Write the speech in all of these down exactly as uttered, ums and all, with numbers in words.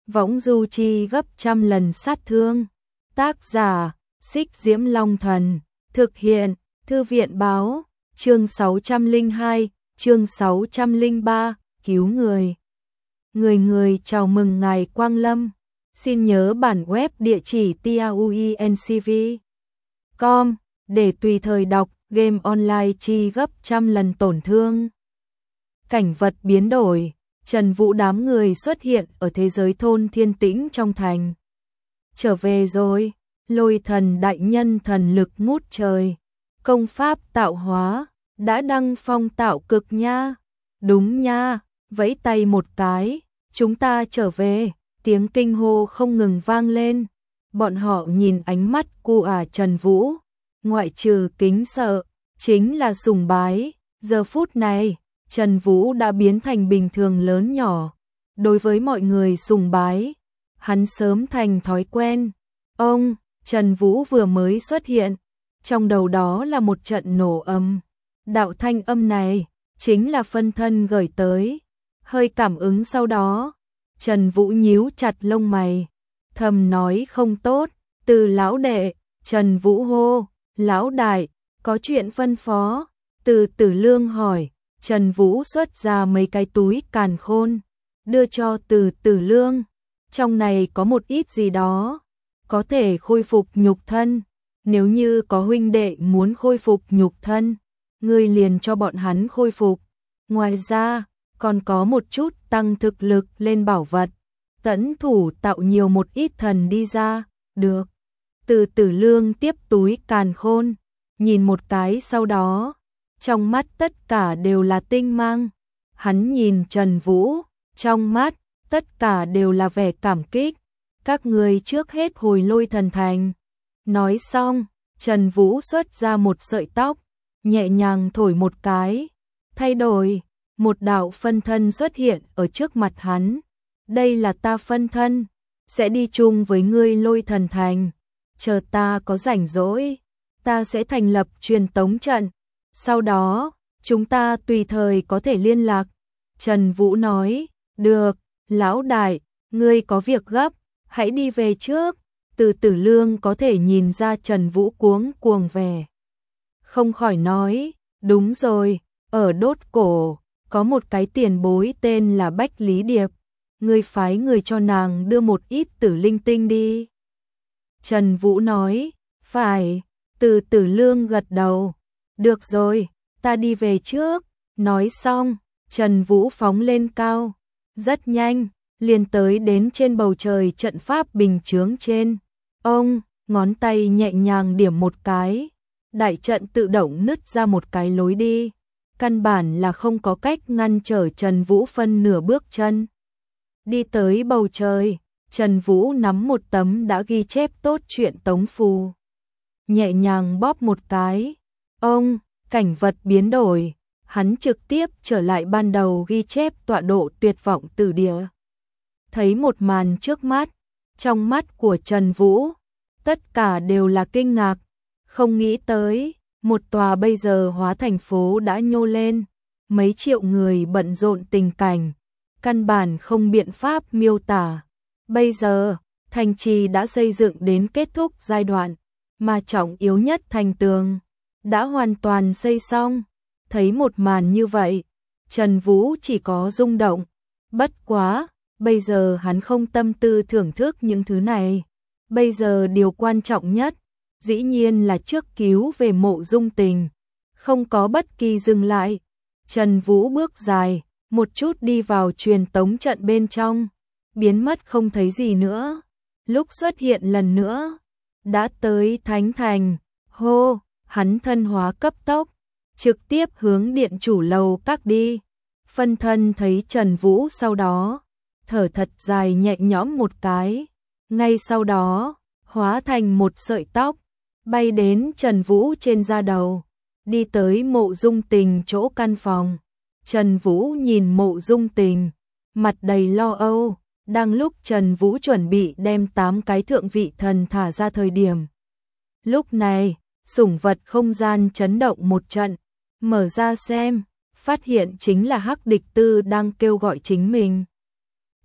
võng du chi gấp trăm lần sát thương. Tác giả, Xích Diễm Long Thần. Thực hiện, Thư viện Báo. Chương sáu trăm lẻ hai, chương sáu trăm lẻ ba, cứu người. Người người chào mừng ngài Quang Lâm. Xin nhớ bản web địa chỉ tauencv chấm com để tùy thời đọc game online chi gấp trăm lần tổn thương. Cảnh vật biến đổi, Trần Vũ đám người xuất hiện ở thế giới thôn Thiên Tĩnh trong thành. Trở về rồi, Lôi Thần đại nhân thần lực ngút trời, công pháp tạo hóa, đã đăng phong tạo cực nha. Đúng nha, vẫy tay một cái, chúng ta trở về, tiếng kinh hô không ngừng vang lên. Bọn họ nhìn ánh mắt của ả Trần Vũ, ngoại trừ kính sợ, chính là sùng bái. Giờ phút này, Trần Vũ đã biến thành bình thường lớn nhỏ. Đối với mọi người sùng bái, hắn sớm thành thói quen. Ông, Trần Vũ vừa mới xuất hiện, trong đầu đó là một trận nổ âm. Đạo thanh âm này, chính là phân thân gửi tới. Hơi cảm ứng sau đó, Trần Vũ nhíu chặt lông mày, thầm nói không tốt. Từ lão đệ, Trần Vũ hô, lão đại, có chuyện phân phó. Từ Tử Lương hỏi, Trần Vũ xuất ra mấy cái túi càn khôn, đưa cho Từ Tử Lương. Trong này có một ít gì đó, có thể khôi phục nhục thân. Nếu như có huynh đệ muốn khôi phục nhục thân, ngươi liền cho bọn hắn khôi phục. Ngoài ra, còn có một chút tăng thực lực lên bảo vật. Tẫn thủ tạo nhiều một ít thần đi ra, được. Từ Tử Lương tiếp túi càn khôn, nhìn một cái sau đó, trong mắt tất cả đều là tinh mang. Hắn nhìn Trần Vũ, trong mắt tất cả đều là vẻ cảm kích. Các người trước hết hồi Lôi Thần thành. Nói xong, Trần Vũ xuất ra một sợi tóc, nhẹ nhàng thổi một cái, thay đổi, một đạo phân thân xuất hiện ở trước mặt hắn. Đây là ta phân thân, sẽ đi chung với ngươi Lôi Thần thành. Chờ ta có rảnh rỗi, ta sẽ thành lập truyền tống trận. Sau đó, chúng ta tùy thời có thể liên lạc. Trần Vũ nói, được, lão đại, ngươi có việc gấp, hãy đi về trước. Từ Tử Lương có thể nhìn ra Trần Vũ cuống cuồng vẻ, không khỏi nói, đúng rồi, ở Đốt Cổ, có một cái tiền bối tên là Bách Lý Điệp, ngươi phái người cho nàng đưa một ít tử linh tinh đi. Trần Vũ nói, phải. Từ Tử Lương gật đầu, được rồi, ta đi về trước. Nói xong, Trần Vũ phóng lên cao, rất nhanh, liền tới đến trên bầu trời trận pháp bình chướng trên. Ông, ngón tay nhẹ nhàng điểm một cái, đại trận tự động nứt ra một cái lối đi, căn bản là không có cách ngăn trở Trần Vũ phân nửa bước chân. Đi tới bầu trời, Trần Vũ nắm một tấm đã ghi chép tốt chuyện tống phù, nhẹ nhàng bóp một cái. Ông, cảnh vật biến đổi, hắn trực tiếp trở lại ban đầu ghi chép tọa độ tuyệt vọng tử địa. Thấy một màn trước mắt, trong mắt của Trần Vũ, tất cả đều là kinh ngạc, không nghĩ tới, một tòa bây giờ hóa thành phố đã nhô lên, mấy triệu người bận rộn tình cảnh, căn bản không biện pháp miêu tả. Bây giờ, thành trì đã xây dựng đến kết thúc giai đoạn, mà trọng yếu nhất thành tường đã hoàn toàn xây xong. Thấy một màn như vậy, Trần Vũ chỉ có rung động, bất quá, bây giờ hắn không tâm tư thưởng thức những thứ này. Bây giờ điều quan trọng nhất, dĩ nhiên là trước cứu về Mộ Dung Tình, không có bất kỳ dừng lại. Trần Vũ bước dài, một chút đi vào truyền tống trận bên trong, biến mất không thấy gì nữa. Lúc xuất hiện lần nữa, đã tới Thánh Thành. Hô, hắn thân hóa cấp tốc, trực tiếp hướng điện chủ lầu các đi. Phân thân thấy Trần Vũ sau đó, thở thật dài nhẹ nhõm một cái, ngay sau đó, hóa thành một sợi tóc, bay đến Trần Vũ trên da đầu, đi tới Mộ Dung Tình chỗ căn phòng. Trần Vũ nhìn Mộ Dung Tình, mặt đầy lo âu. Đang lúc Trần Vũ chuẩn bị đem tám cái thượng vị thần thả ra thời điểm, lúc này, sủng vật không gian chấn động một trận, mở ra xem, phát hiện chính là Hắc Địch Tư đang kêu gọi chính mình.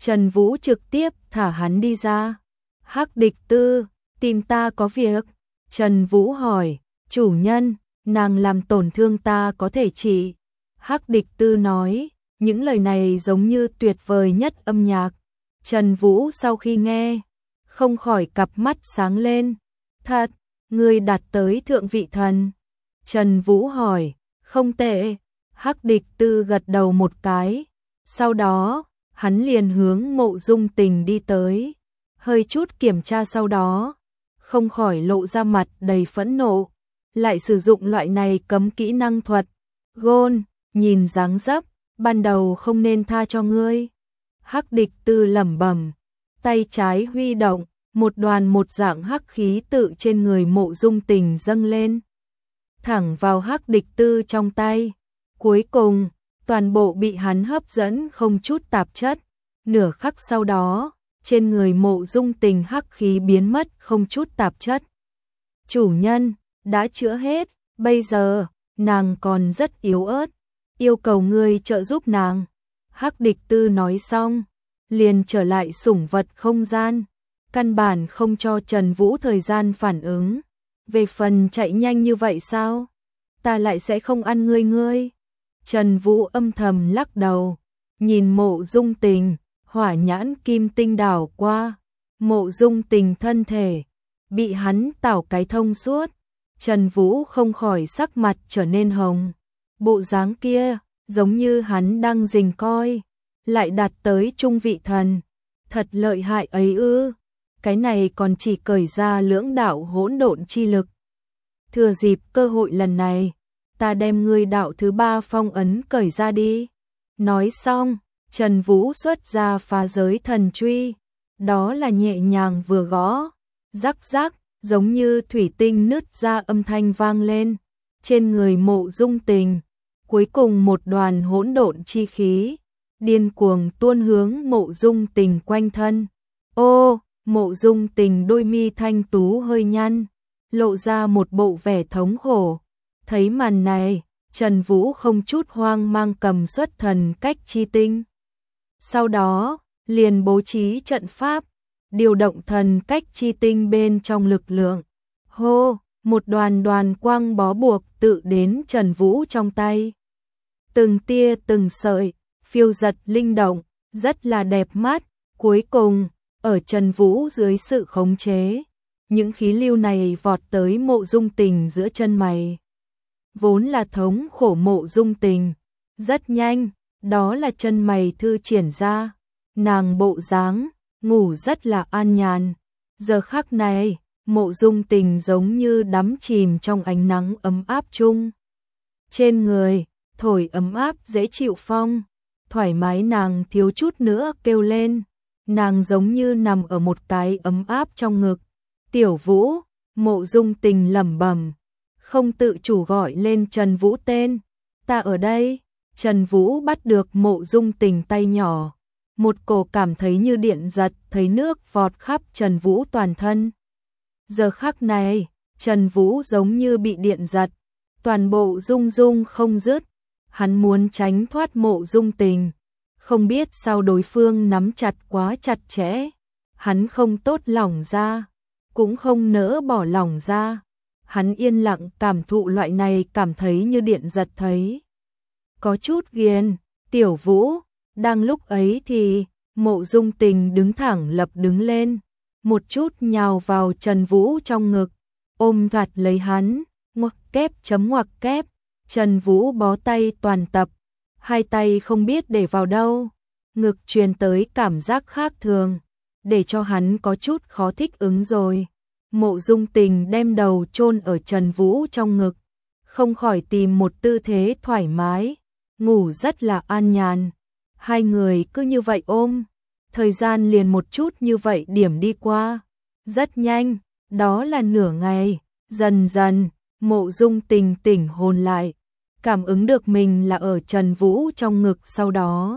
Trần Vũ trực tiếp thả hắn đi ra. Hắc Địch Tư, tìm ta có việc. Trần Vũ hỏi, chủ nhân, nàng làm tổn thương ta có thể trị. Hắc Địch Tư nói, những lời này giống như tuyệt vời nhất âm nhạc. Trần Vũ sau khi nghe, không khỏi cặp mắt sáng lên. Thật, ngươi đạt tới thượng vị thần. Trần Vũ hỏi, không tệ. Hắc Địch Tư gật đầu một cái. Sau đó, hắn liền hướng Mộ Dung Tình đi tới. Hơi chút kiểm tra sau đó, không khỏi lộ ra mặt đầy phẫn nộ. Lại sử dụng loại này cấm kỹ năng thuật. Gôn, nhìn dáng dấp, ban đầu không nên tha cho ngươi. Hắc Địch Tư lẩm bẩm, tay trái huy động, một đoàn một dạng hắc khí tự trên người Mộ Dung Tình dâng lên, thẳng vào Hắc Địch Tư trong tay. Cuối cùng, toàn bộ bị hắn hấp dẫn không chút tạp chất. Nửa khắc sau đó, trên người Mộ Dung Tình hắc khí biến mất không chút tạp chất. Chủ nhân, đã chữa hết, bây giờ, nàng còn rất yếu ớt, yêu cầu ngươi trợ giúp nàng. Hắc Địch Tư nói xong, liền trở lại sủng vật không gian, căn bản không cho Trần Vũ thời gian phản ứng. Về phần chạy nhanh như vậy sao? Ta lại sẽ không ăn ngươi ngươi. Trần Vũ âm thầm lắc đầu, nhìn Mộ Dung Tình, hỏa nhãn kim tinh đảo qua. Mộ Dung Tình thân thể bị hắn tảo cái thông suốt. Trần Vũ không khỏi sắc mặt trở nên hồng. Bộ dáng kia, giống như hắn đang rình coi, lại đạt tới trung vị thần. Thật lợi hại ấy ư, cái này còn chỉ cởi ra lưỡng đạo hỗn độn chi lực. Thừa dịp cơ hội lần này, ta đem ngươi đạo thứ ba phong ấn cởi ra đi. Nói xong, Trần Vũ xuất ra phá giới thần truy, đó là nhẹ nhàng vừa gõ, rắc rắc, giống như thủy tinh nứt ra âm thanh vang lên. Trên người Mộ Dung Tình, cuối cùng một đoàn hỗn độn chi khí, điên cuồng tuôn hướng Mộ Dung Tình quanh thân. Ô, Mộ Dung Tình đôi mi thanh tú hơi nhăn, lộ ra một bộ vẻ thống khổ. Thấy màn này, Trần Vũ không chút hoang mang cầm xuất thần cách chi tinh. Sau đó, liền bố trí trận pháp, điều động thần cách chi tinh bên trong lực lượng. Hô, một đoàn đoàn quang bó buộc tự đến Trần Vũ trong tay. Từng tia từng sợi, phiêu giật linh động, rất là đẹp mắt. Cuối cùng, ở Trần Vũ dưới sự khống chế, những khí lưu này vọt tới Mộ Dung Tình giữa chân mày. Vốn là thống khổ Mộ Dung Tình, rất nhanh, đó là chân mày thư triển ra. Nàng bộ dáng, ngủ rất là an nhàn. Giờ khắc này, Mộ Dung Tình giống như đắm chìm trong ánh nắng ấm áp chung. Trên người, thổi ấm áp dễ chịu phong, thoải mái nàng thiếu chút nữa kêu lên. Nàng giống như nằm ở một cái ấm áp trong ngực. Tiểu Vũ, Mộ Dung Tình lẩm bẩm, không tự chủ gọi lên Trần Vũ tên. Ta ở đây. Trần Vũ bắt được Mộ Dung Tình tay nhỏ, một cổ cảm thấy như điện giật, thấy nước vọt khắp Trần Vũ toàn thân. Giờ khắc này, Trần Vũ giống như bị điện giật, toàn bộ rung rung không dứt. Hắn muốn tránh thoát Mộ Dung Tình, không biết sao đối phương nắm chặt quá chặt chẽ. Hắn không tốt lỏng ra, cũng không nỡ bỏ lỏng ra. Hắn yên lặng cảm thụ loại này cảm thấy như điện giật thấy. Có chút ghiền. Tiểu Vũ, đang lúc ấy thì Mộ Dung Tình đứng thẳng lập đứng lên, một chút nhào vào Trần Vũ trong ngực, ôm chặt lấy hắn, ngoặc kép chấm ngoặc kép. Trần Vũ bó tay toàn tập, hai tay không biết để vào đâu, ngực truyền tới cảm giác khác thường, để cho hắn có chút khó thích ứng rồi. Mộ Dung Tình đem đầu chôn ở Trần Vũ trong ngực, không khỏi tìm một tư thế thoải mái, ngủ rất là an nhàn. Hai người cứ như vậy ôm, thời gian liền một chút như vậy điểm đi qua, rất nhanh, đó là nửa ngày. Dần dần, Mộ Dung Tình tỉnh hồn lại, cảm ứng được mình là ở Trần Vũ trong ngực. Sau đó,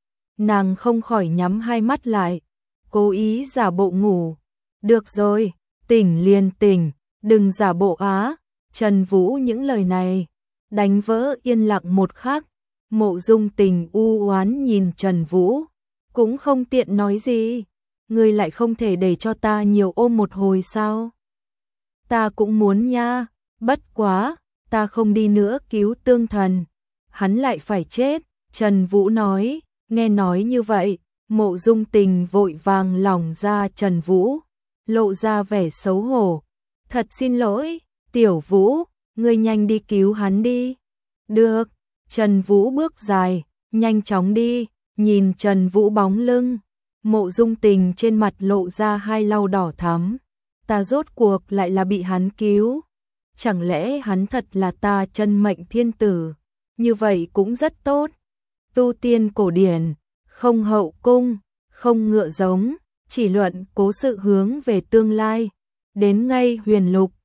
nàng không khỏi nhắm hai mắt lại, cố ý giả bộ ngủ. Được rồi, tỉnh liền tỉnh, đừng giả bộ á. Trần Vũ những lời này đánh vỡ yên lặng một khắc. Mộ Dung Tình u oán nhìn Trần Vũ, cũng không tiện nói gì. Ngươi lại không thể để cho ta nhiều ôm một hồi sao? Ta cũng muốn nha, bất quá, ta không đi nữa cứu Tương Thần. Hắn lại phải chết, Trần Vũ nói, nghe nói như vậy, Mộ Dung Tình vội vàng lỏng ra Trần Vũ, lộ ra vẻ xấu hổ. Thật xin lỗi, Tiểu Vũ, ngươi nhanh đi cứu hắn đi. Được, Trần Vũ bước dài, nhanh chóng đi, nhìn Trần Vũ bóng lưng. Mộ Dung Tình trên mặt lộ ra hai lau đỏ thắm. Ta rốt cuộc lại là bị hắn cứu. Chẳng lẽ hắn thật là ta chân mệnh thiên tử? Như vậy cũng rất tốt. Tu tiên cổ điển, không hậu cung, không ngựa giống, chỉ luận cố sự hướng về tương lai. Đến ngay huyền lục,